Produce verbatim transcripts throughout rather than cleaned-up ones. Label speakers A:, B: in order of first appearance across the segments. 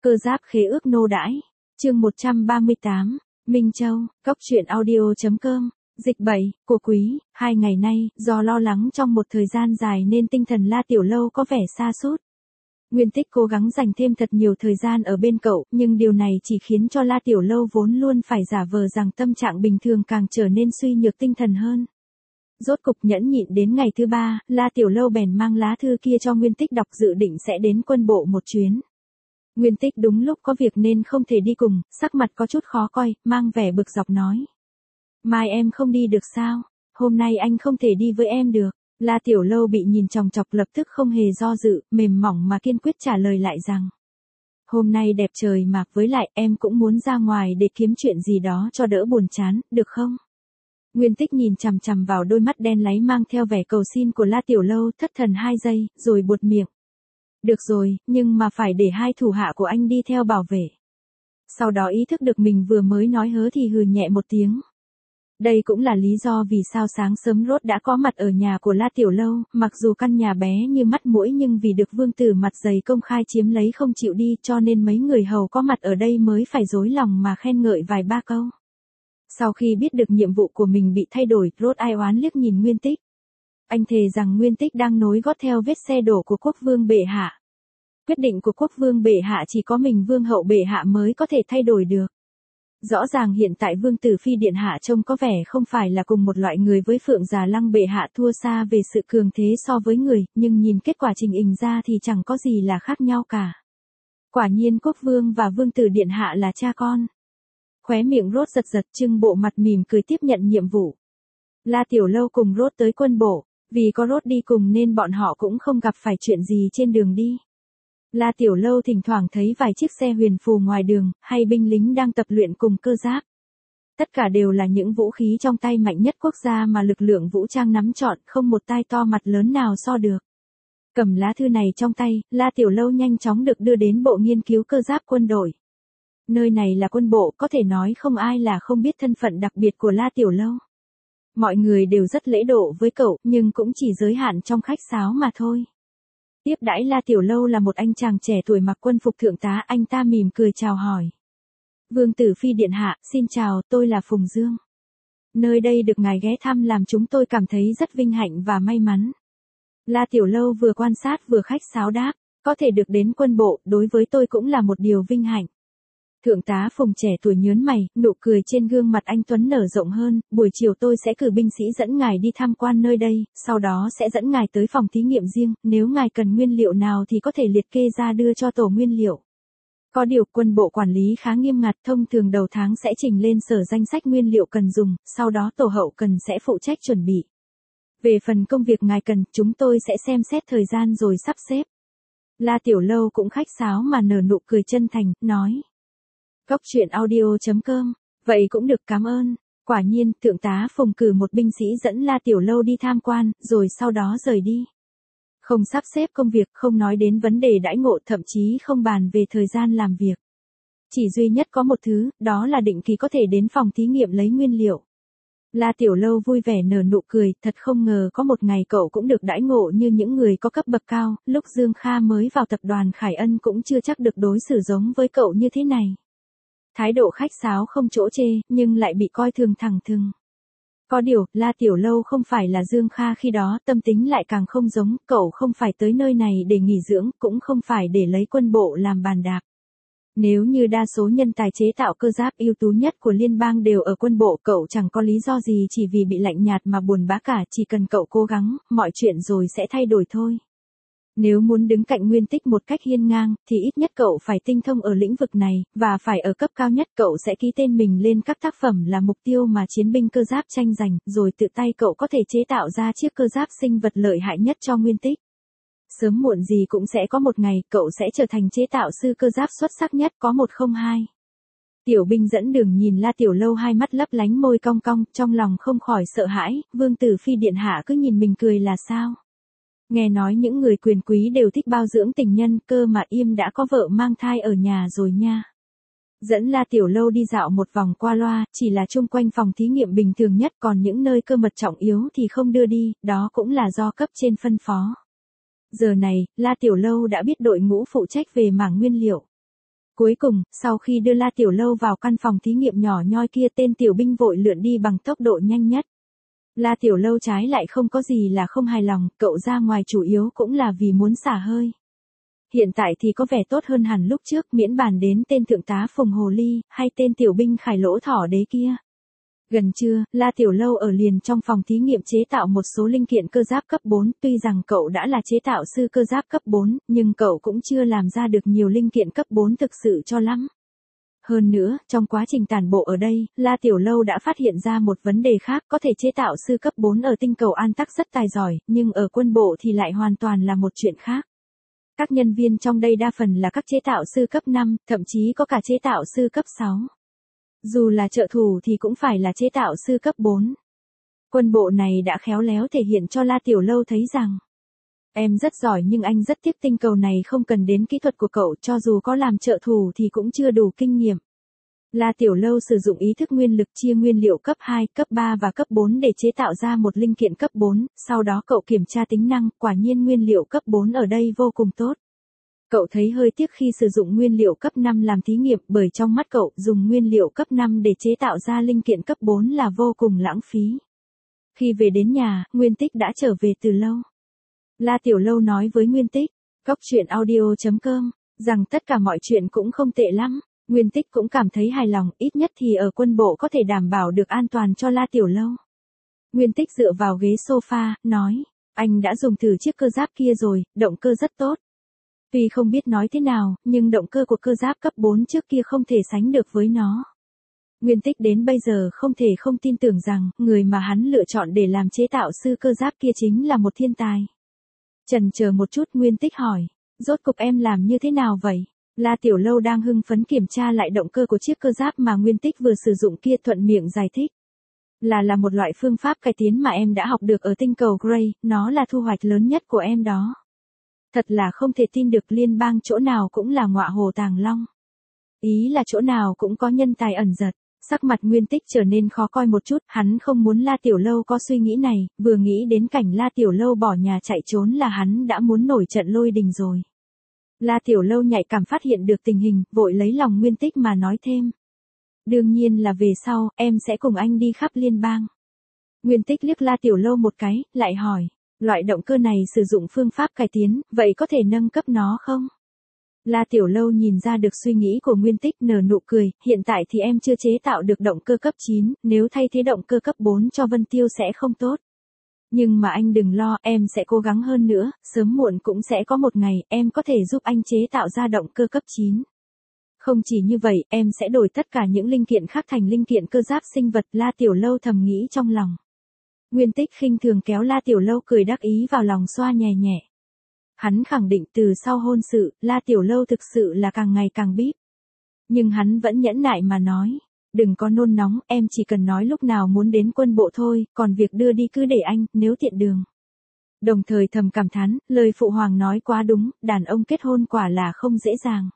A: Cơ giáp khế ước nô đãi. Chương một trăm ba mươi tám, Minh Châu, Cốc truyện audio chấm com. Dịch bảy, của quý, hai ngày nay, do lo lắng trong một thời gian dài nên tinh thần La Tiểu Lâu có vẻ sa sút. Nguyên Tích cố gắng dành thêm thật nhiều thời gian ở bên cậu, nhưng điều này chỉ khiến cho La Tiểu Lâu vốn luôn phải giả vờ rằng tâm trạng bình thường càng trở nên suy nhược tinh thần hơn. Rốt cục nhẫn nhịn đến ngày thứ ba, La Tiểu Lâu bèn mang lá thư kia cho Nguyên Tích đọc, dự định sẽ đến quân bộ một chuyến. Nguyên Tích đúng lúc có việc nên không thể đi cùng, sắc mặt có chút khó coi, mang vẻ bực dọc nói. Mai em không đi được sao? Hôm nay anh không thể đi với em được. La Tiểu Lâu bị nhìn chòng chọc lập tức không hề do dự, mềm mỏng mà kiên quyết trả lời lại rằng. Hôm nay đẹp trời mà, với lại em cũng muốn ra ngoài để kiếm chuyện gì đó cho đỡ buồn chán, được không? Nguyên Tích nhìn chằm chằm vào đôi mắt đen láy mang theo vẻ cầu xin của La Tiểu Lâu, thất thần hai giây, rồi buột miệng. Được rồi, nhưng mà phải để hai thủ hạ của anh đi theo bảo vệ. Sau đó ý thức được mình vừa mới nói hớ thì hừ nhẹ một tiếng. Đây cũng là lý do vì sao sáng sớm Rốt đã có mặt ở nhà của La Tiểu Lâu, mặc dù căn nhà bé như mắt muỗi nhưng vì được vương tử mặt dày công khai chiếm lấy không chịu đi cho nên mấy người hầu có mặt ở đây mới phải dối lòng mà khen ngợi vài ba câu. Sau khi biết được nhiệm vụ của mình bị thay đổi, Rốt ai oán liếc nhìn Nguyên Tích. Anh thề rằng Nguyên Tích đang nối gót theo vết xe đổ của quốc vương bệ hạ. Quyết định của quốc vương bệ hạ chỉ có mình vương hậu bệ hạ mới có thể thay đổi được. Rõ ràng hiện tại vương tử phi điện hạ trông có vẻ không phải là cùng một loại người với Phượng Già Lăng bệ hạ, thua xa về sự cường thế so với người, nhưng nhìn kết quả trình hình ra thì chẳng có gì là khác nhau cả. Quả nhiên quốc vương và vương tử điện hạ là cha con. Khóe miệng Rốt giật giật, trưng bộ mặt mỉm cười tiếp nhận nhiệm vụ. La Tiểu Lâu cùng Rốt tới quân bộ, vì có Rốt đi cùng nên bọn họ cũng không gặp phải chuyện gì trên đường đi. La Tiểu Lâu thỉnh thoảng thấy vài chiếc xe huyền phù ngoài đường, hay binh lính đang tập luyện cùng cơ giáp. Tất cả đều là những vũ khí trong tay mạnh nhất quốc gia mà lực lượng vũ trang nắm trọn, không một tai to mặt lớn nào so được. Cầm lá thư này trong tay, La Tiểu Lâu nhanh chóng được đưa đến bộ nghiên cứu cơ giáp quân đội. Nơi này là quân bộ, có thể nói không ai là không biết thân phận đặc biệt của La Tiểu Lâu. Mọi người đều rất lễ độ với cậu, nhưng cũng chỉ giới hạn trong khách sáo mà thôi. Tiếp đãi La Tiểu Lâu là một anh chàng trẻ tuổi mặc quân phục thượng tá, anh ta mỉm cười chào hỏi. Vương tử phi điện hạ, xin chào, tôi là Phùng Dương. Nơi đây được ngài ghé thăm làm chúng tôi cảm thấy rất vinh hạnh và may mắn. La Tiểu Lâu vừa quan sát vừa khách sáo đáp, có thể được đến quân bộ, đối với tôi cũng là một điều vinh hạnh. Thượng tá Phùng trẻ tuổi nhớn mày, nụ cười trên gương mặt anh tuấn nở rộng hơn, buổi chiều tôi sẽ cử binh sĩ dẫn ngài đi tham quan nơi đây, sau đó sẽ dẫn ngài tới phòng thí nghiệm riêng, nếu ngài cần nguyên liệu nào thì có thể liệt kê ra đưa cho tổ nguyên liệu. Có điều quân bộ quản lý khá nghiêm ngặt, thông thường đầu tháng sẽ trình lên sở danh sách nguyên liệu cần dùng, sau đó tổ hậu cần sẽ phụ trách chuẩn bị. Về phần công việc ngài cần, chúng tôi sẽ xem xét thời gian rồi sắp xếp. La Tiểu Lâu cũng khách sáo mà nở nụ cười chân thành, nói. Cốc truyện audio chấm com, vậy cũng được, cảm ơn. Quả nhiên, thượng tá Phùng cử một binh sĩ dẫn La Tiểu Lâu đi tham quan, rồi sau đó rời đi. Không sắp xếp công việc, không nói đến vấn đề đãi ngộ, thậm chí không bàn về thời gian làm việc. Chỉ duy nhất có một thứ, đó là định kỳ có thể đến phòng thí nghiệm lấy nguyên liệu. La Tiểu Lâu vui vẻ nở nụ cười, thật không ngờ có một ngày cậu cũng được đãi ngộ như những người có cấp bậc cao, lúc Dương Kha mới vào tập đoàn Khải Ân cũng chưa chắc được đối xử giống với cậu như thế này. Thái độ khách sáo không chỗ chê, nhưng lại bị coi thường thẳng thừng. Có điều, La Tiểu Lâu không phải là Dương Kha khi đó, tâm tính lại càng không giống, cậu không phải tới nơi này để nghỉ dưỡng, cũng không phải để lấy quân bộ làm bàn đạp. Nếu như đa số nhân tài chế tạo cơ giáp ưu tú nhất của liên bang đều ở quân bộ, cậu chẳng có lý do gì chỉ vì bị lạnh nhạt mà buồn bã cả, chỉ cần cậu cố gắng, mọi chuyện rồi sẽ thay đổi thôi. Nếu muốn đứng cạnh Nguyên Tích một cách hiên ngang, thì ít nhất cậu phải tinh thông ở lĩnh vực này, và phải ở cấp cao nhất, cậu sẽ ký tên mình lên các tác phẩm là mục tiêu mà chiến binh cơ giáp tranh giành, rồi tự tay cậu có thể chế tạo ra chiếc cơ giáp sinh vật lợi hại nhất cho Nguyên Tích. Sớm muộn gì cũng sẽ có một ngày, cậu sẽ trở thành chế tạo sư cơ giáp xuất sắc nhất có một không hai. Tiểu binh dẫn đường nhìn La Tiểu Lâu hai mắt lấp lánh, môi cong cong, trong lòng không khỏi sợ hãi, vương tử phi điện hạ cứ nhìn mình cười là sao? Nghe nói những người quyền quý đều thích bao dưỡng tình nhân, cơ mà Yêm đã có vợ mang thai ở nhà rồi nha. Dẫn La Tiểu Lâu đi dạo một vòng qua loa, chỉ là chung quanh phòng thí nghiệm bình thường nhất, còn những nơi cơ mật trọng yếu thì không đưa đi, đó cũng là do cấp trên phân phó. Giờ này, La Tiểu Lâu đã biết đội ngũ phụ trách về mảng nguyên liệu. Cuối cùng, sau khi đưa La Tiểu Lâu vào căn phòng thí nghiệm nhỏ nhoi kia, tên tiểu binh vội lượn đi bằng tốc độ nhanh nhất. La Tiểu Lâu trái lại không có gì là không hài lòng, cậu ra ngoài chủ yếu cũng là vì muốn xả hơi. Hiện tại thì có vẻ tốt hơn hẳn lúc trước, miễn bàn đến tên thượng tá Phùng Hồ Ly, hay tên tiểu binh Khải Lỗ Thỏ Đế kia. Gần trưa, La Tiểu Lâu ở liền trong phòng thí nghiệm chế tạo một số linh kiện cơ giáp cấp bốn, tuy rằng cậu đã là chế tạo sư cơ giáp cấp bốn, nhưng cậu cũng chưa làm ra được nhiều linh kiện cấp bốn thực sự cho lắm. Hơn nữa, trong quá trình tản bộ ở đây, La Tiểu Lâu đã phát hiện ra một vấn đề khác, có thể chế tạo sư cấp bốn ở tinh cầu An Tắc rất tài giỏi, nhưng ở quân bộ thì lại hoàn toàn là một chuyện khác. Các nhân viên trong đây đa phần là các chế tạo sư cấp năm, thậm chí có cả chế tạo sư cấp sáu. Dù là trợ thủ thì cũng phải là chế tạo sư cấp bốn. Quân bộ này đã khéo léo thể hiện cho La Tiểu Lâu thấy rằng, em rất giỏi nhưng anh rất tiếc tinh cầu này không cần đến kỹ thuật của cậu, cho dù có làm trợ thủ thì cũng chưa đủ kinh nghiệm. La Tiểu Lâu sử dụng ý thức nguyên lực chia nguyên liệu cấp hai, cấp ba và cấp bốn để chế tạo ra một linh kiện cấp bốn, sau đó cậu kiểm tra tính năng, quả nhiên nguyên liệu cấp bốn ở đây vô cùng tốt. Cậu thấy hơi tiếc khi sử dụng nguyên liệu cấp năm làm thí nghiệm, bởi trong mắt cậu, dùng nguyên liệu cấp năm để chế tạo ra linh kiện cấp bốn là vô cùng lãng phí. Khi về đến nhà, Nguyên Tích đã trở về từ lâu. La Tiểu Lâu nói với Nguyên Tích, góc truyện audio chấm com, rằng tất cả mọi chuyện cũng không tệ lắm. Nguyên Tích cũng cảm thấy hài lòng, ít nhất thì ở quân bộ có thể đảm bảo được an toàn cho La Tiểu Lâu. Nguyên Tích dựa vào ghế sofa, nói, anh đã dùng thử chiếc cơ giáp kia rồi, động cơ rất tốt. Tuy không biết nói thế nào, nhưng động cơ của cơ giáp cấp bốn trước kia không thể sánh được với nó. Nguyên Tích đến bây giờ không thể không tin tưởng rằng, người mà hắn lựa chọn để làm chế tạo sư cơ giáp kia chính là một thiên tài. Chần chờ một chút, Nguyên Tích hỏi, rốt cục em làm như thế nào vậy? La Tiểu Lâu đang hưng phấn kiểm tra lại động cơ của chiếc cơ giáp mà Nguyên Tích vừa sử dụng kia, thuận miệng giải thích. Là là một loại phương pháp cải tiến mà em đã học được ở tinh cầu Grey, nó là thu hoạch lớn nhất của em đó. Thật là không thể tin được, liên bang chỗ nào cũng là ngọa hồ tàng long. Ý là chỗ nào cũng có nhân tài ẩn giật. Sắc mặt Nguyên Tích trở nên khó coi một chút, hắn không muốn La Tiểu Lâu có suy nghĩ này, vừa nghĩ đến cảnh La Tiểu Lâu bỏ nhà chạy trốn là hắn đã muốn nổi trận lôi đình rồi. La Tiểu Lâu nhạy cảm phát hiện được tình hình, vội lấy lòng Nguyên Tích mà nói thêm. Đương nhiên là về sau, em sẽ cùng anh đi khắp liên bang. Nguyên Tích liếc La Tiểu Lâu một cái, lại hỏi, loại động cơ này sử dụng phương pháp cải tiến, vậy có thể nâng cấp nó không? La Tiểu Lâu nhìn ra được suy nghĩ của Nguyên Tích, nở nụ cười, hiện tại thì em chưa chế tạo được động cơ cấp chín, nếu thay thế động cơ cấp bốn cho Vân Tiêu sẽ không tốt. Nhưng mà anh đừng lo, em sẽ cố gắng hơn nữa, sớm muộn cũng sẽ có một ngày, em có thể giúp anh chế tạo ra động cơ cấp chín. Không chỉ như vậy, em sẽ đổi tất cả những linh kiện khác thành linh kiện cơ giáp sinh vật, La Tiểu Lâu thầm nghĩ trong lòng. Nguyên Tích khinh thường kéo La Tiểu Lâu cười đắc ý vào lòng xoa nhẹ nhẹ. Hắn khẳng định từ sau hôn sự, La Tiểu Lâu thực sự là càng ngày càng bíp. Nhưng hắn vẫn nhẫn nại mà nói, đừng có nôn nóng, em chỉ cần nói lúc nào muốn đến quân bộ thôi, còn việc đưa đi cứ để anh, nếu tiện đường. Đồng thời thầm cảm thán, lời phụ hoàng nói quá đúng, đàn ông kết hôn quả là không dễ dàng.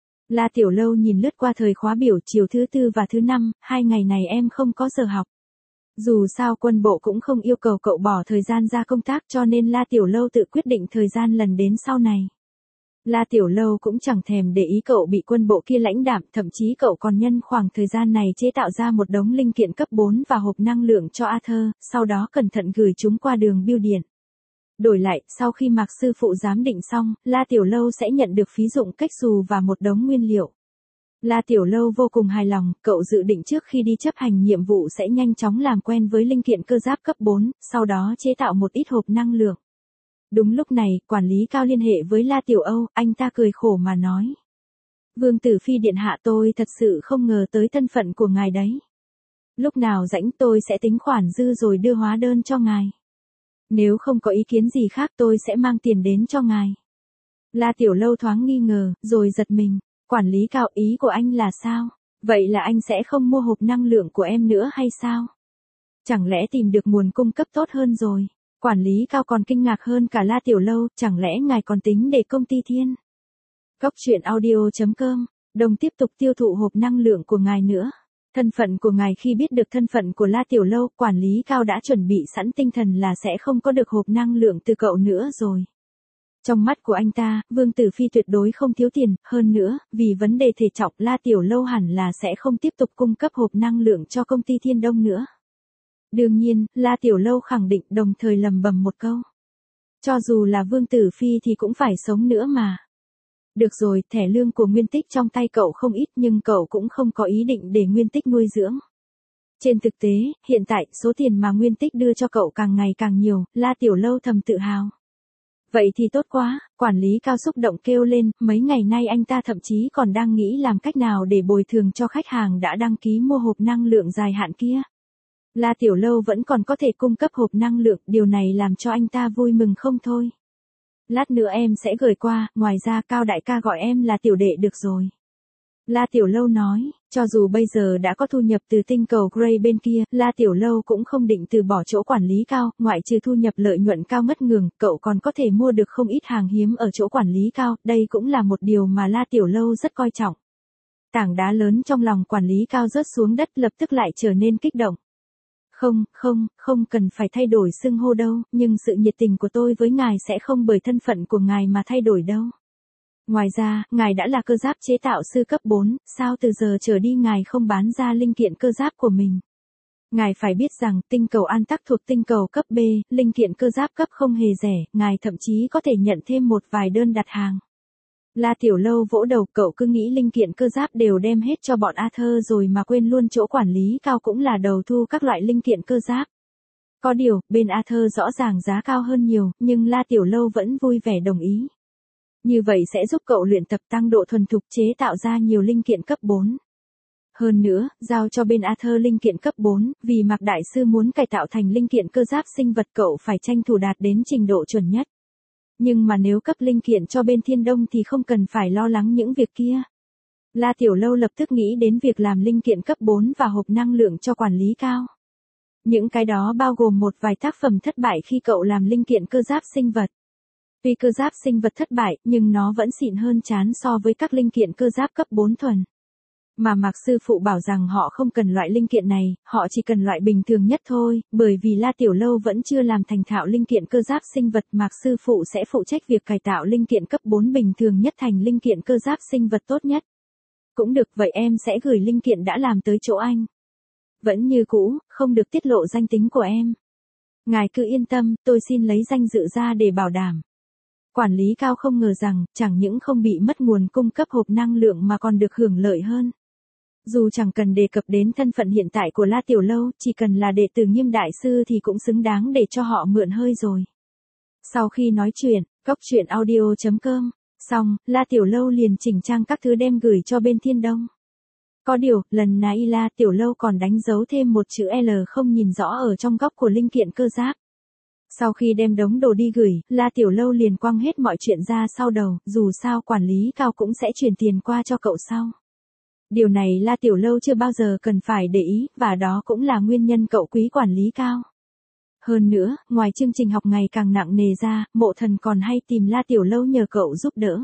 A: La Tiểu Lâu nhìn lướt qua thời khóa biểu, chiều thứ tư và thứ năm, hai ngày này em không có giờ học. Dù sao quân bộ cũng không yêu cầu cậu bỏ thời gian ra công tác, cho nên La Tiểu Lâu tự quyết định thời gian lần đến sau này. La Tiểu Lâu cũng chẳng thèm để ý cậu bị quân bộ kia lãnh đạm, thậm chí cậu còn nhân khoảng thời gian này chế tạo ra một đống linh kiện cấp bốn và hộp năng lượng cho Arthur, sau đó cẩn thận gửi chúng qua đường bưu điện. Đổi lại, sau khi Mạc sư phụ giám định xong, La Tiểu Lâu sẽ nhận được phí dụng cách xù và một đống nguyên liệu. La Tiểu Lâu vô cùng hài lòng, cậu dự định trước khi đi chấp hành nhiệm vụ sẽ nhanh chóng làm quen với linh kiện cơ giáp cấp bốn, sau đó chế tạo một ít hộp năng lượng. Đúng lúc này, quản lý cao liên hệ với La Tiểu Âu, anh ta cười khổ mà nói. Vương Tử Phi điện hạ, tôi thật sự không ngờ tới thân phận của ngài đấy. Lúc nào rảnh tôi sẽ tính khoản dư rồi đưa hóa đơn cho ngài. Nếu không có ý kiến gì khác tôi sẽ mang tiền đến cho ngài. La Tiểu Lâu thoáng nghi ngờ, rồi giật mình. Quản lý cao, ý của anh là sao? Vậy là anh sẽ không mua hộp năng lượng của em nữa hay sao? Chẳng lẽ tìm được nguồn cung cấp tốt hơn rồi? Quản lý cao còn kinh ngạc hơn cả La Tiểu Lâu, chẳng lẽ ngài còn tính để công ty Thiên? Góc truyện audio chấm com, đồng tiếp tục tiêu thụ hộp năng lượng của ngài nữa. Thân phận của ngài, khi biết được thân phận của La Tiểu Lâu, quản lý cao đã chuẩn bị sẵn tinh thần là sẽ không có được hộp năng lượng từ cậu nữa rồi. Trong mắt của anh ta, Vương Tử Phi tuyệt đối không thiếu tiền, hơn nữa, vì vấn đề thể trọng La Tiểu Lâu hẳn là sẽ không tiếp tục cung cấp hộp năng lượng cho công ty Thiên Đông nữa. Đương nhiên, La Tiểu Lâu khẳng định đồng thời lầm bầm một câu. Cho dù là Vương Tử Phi thì cũng phải sống nữa mà. Được rồi, thẻ lương của Nguyên Tích trong tay cậu không ít nhưng cậu cũng không có ý định để Nguyên Tích nuôi dưỡng. Trên thực tế, hiện tại số tiền mà Nguyên Tích đưa cho cậu càng ngày càng nhiều, La Tiểu Lâu thầm tự hào. Vậy thì tốt quá, quản lý Cao xúc động kêu lên, mấy ngày nay anh ta thậm chí còn đang nghĩ làm cách nào để bồi thường cho khách hàng đã đăng ký mua hộp năng lượng dài hạn kia. La Tiểu Lâu vẫn còn có thể cung cấp hộp năng lượng, điều này làm cho anh ta vui mừng không thôi. Lát nữa em sẽ gửi qua, ngoài ra Cao đại ca gọi em là tiểu đệ được rồi. La Tiểu Lâu nói, cho dù bây giờ đã có thu nhập từ tinh cầu Grey bên kia, La Tiểu Lâu cũng không định từ bỏ chỗ quản lý Cao, ngoại trừ thu nhập lợi nhuận cao ngất ngường, cậu còn có thể mua được không ít hàng hiếm ở chỗ quản lý Cao, đây cũng là một điều mà La Tiểu Lâu rất coi trọng. Tảng đá lớn trong lòng quản lý Cao rớt xuống đất lập tức lại trở nên kích động. Không, không, không cần phải thay đổi xưng hô đâu, nhưng sự nhiệt tình của tôi với ngài sẽ không bởi thân phận của ngài mà thay đổi đâu. Ngoài ra, ngài đã là cơ giáp chế tạo sư cấp bốn, sao từ giờ trở đi ngài không bán ra linh kiện cơ giáp của mình? Ngài phải biết rằng, tinh cầu An Tắc thuộc tinh cầu cấp B, linh kiện cơ giáp cấp không hề rẻ, ngài thậm chí có thể nhận thêm một vài đơn đặt hàng. La Tiểu Lâu vỗ đầu, cậu cứ nghĩ linh kiện cơ giáp đều đem hết cho bọn Arthur rồi mà quên luôn chỗ quản lý Cao cũng là đầu thu các loại linh kiện cơ giáp. Có điều, bên Arthur rõ ràng giá cao hơn nhiều, nhưng La Tiểu Lâu vẫn vui vẻ đồng ý. Như vậy sẽ giúp cậu luyện tập tăng độ thuần thục chế tạo ra nhiều linh kiện cấp bốn. Hơn nữa, giao cho bên Arthur linh kiện cấp bốn, vì Mạc Đại Sư muốn cải tạo thành linh kiện cơ giáp sinh vật cậu phải tranh thủ đạt đến trình độ chuẩn nhất. Nhưng mà nếu cấp linh kiện cho bên Thiên Đông thì không cần phải lo lắng những việc kia. La Tiểu Lâu lập tức nghĩ đến việc làm linh kiện cấp bốn và hộp năng lượng cho quản lý Cao. Những cái đó bao gồm một vài tác phẩm thất bại khi cậu làm linh kiện cơ giáp sinh vật. Tuy cơ giáp sinh vật thất bại, nhưng nó vẫn xịn hơn chán so với các linh kiện cơ giáp cấp bốn thuần. Mà Mạc sư phụ bảo rằng họ không cần loại linh kiện này, họ chỉ cần loại bình thường nhất thôi, bởi vì La Tiểu Lâu vẫn chưa làm thành thạo linh kiện cơ giáp sinh vật, Mạc sư phụ sẽ phụ trách việc cải tạo linh kiện cấp bốn bình thường nhất thành linh kiện cơ giáp sinh vật tốt nhất. Cũng được, vậy em sẽ gửi linh kiện đã làm tới chỗ anh. Vẫn như cũ, không được tiết lộ danh tính của em. Ngài cứ yên tâm, tôi xin lấy danh dự ra để bảo đảm. Quản lý Cao không ngờ rằng, chẳng những không bị mất nguồn cung cấp hộp năng lượng mà còn được hưởng lợi hơn. Dù chẳng cần đề cập đến thân phận hiện tại của La Tiểu Lâu, chỉ cần là đệ tử Nghiêm Đại Sư thì cũng xứng đáng để cho họ mượn hơi rồi. Sau khi nói chuyện, cốc truyện audio chấm com, xong, La Tiểu Lâu liền chỉnh trang các thứ đem gửi cho bên Thiên Đông. Có điều, lần này La Tiểu Lâu còn đánh dấu thêm một chữ L không nhìn rõ ở trong góc của linh kiện cơ giáp. Sau khi đem đống đồ đi gửi, La Tiểu Lâu liền quăng hết mọi chuyện ra sau đầu, dù sao quản lý Cao cũng sẽ chuyển tiền qua cho cậu sau. Điều này La Tiểu Lâu chưa bao giờ cần phải để ý, và đó cũng là nguyên nhân cậu quý quản lý Cao. Hơn nữa, ngoài chương trình học ngày càng nặng nề ra, Mộ Thần còn hay tìm La Tiểu Lâu nhờ cậu giúp đỡ.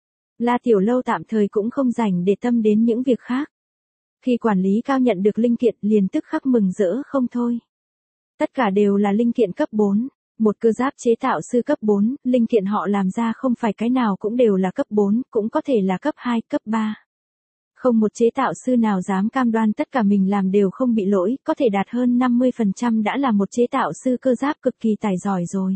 A: La Tiểu Lâu tạm thời cũng không rảnh để tâm đến những việc khác. Khi quản lý Cao nhận được linh kiện liền tức khắc mừng rỡ không thôi. Tất cả đều là linh kiện cấp bốn. Một cơ giáp chế tạo sư cấp bốn, linh kiện họ làm ra không phải cái nào cũng đều là cấp bốn, cũng có thể là cấp hai, cấp ba. Không một chế tạo sư nào dám cam đoan tất cả mình làm đều không bị lỗi, có thể đạt hơn năm mươi phần trăm đã là một chế tạo sư cơ giáp cực kỳ tài giỏi rồi.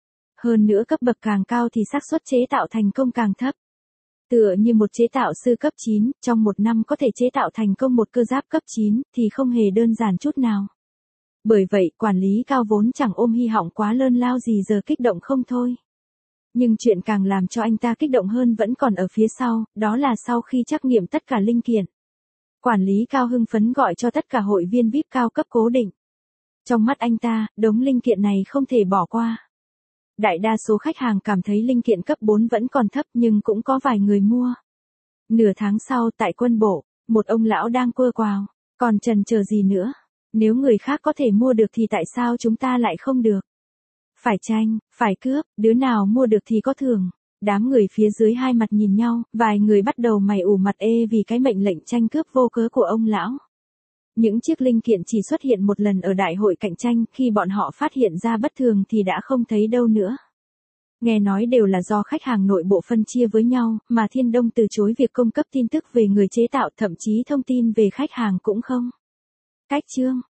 A: Hơn nữa cấp bậc càng cao thì xác suất chế tạo thành công càng thấp. Tựa như một chế tạo sư cấp chín, trong một năm có thể chế tạo thành công một cơ giáp cấp chín, thì không hề đơn giản chút nào. Bởi vậy, quản lý Cao vốn chẳng ôm hy vọng quá lớn lao gì giờ kích động không thôi. Nhưng chuyện càng làm cho anh ta kích động hơn vẫn còn ở phía sau, đó là sau khi trắc nghiệm tất cả linh kiện. Quản lý Cao hưng phấn gọi cho tất cả hội viên vi ai pi cao cấp cố định. Trong mắt anh ta, đống linh kiện này không thể bỏ qua. Đại đa số khách hàng cảm thấy linh kiện cấp bốn vẫn còn thấp nhưng cũng có vài người mua. Nửa tháng sau tại quân bộ, một ông lão đang quơ quào, còn chần chờ gì nữa? Nếu người khác có thể mua được thì tại sao chúng ta lại không được? Phải tranh, phải cướp, đứa nào mua được thì có thưởng. Đám người phía dưới hai mặt nhìn nhau, vài người bắt đầu mày ủ mặt ê vì cái mệnh lệnh tranh cướp vô cớ của ông lão. Những chiếc linh kiện chỉ xuất hiện một lần ở đại hội cạnh tranh, khi bọn họ phát hiện ra bất thường thì đã không thấy đâu nữa. Nghe nói đều là do khách hàng nội bộ phân chia với nhau, mà Thiên Đông từ chối việc cung cấp tin tức về người chế tạo, thậm chí thông tin về khách hàng cũng không. Cách chương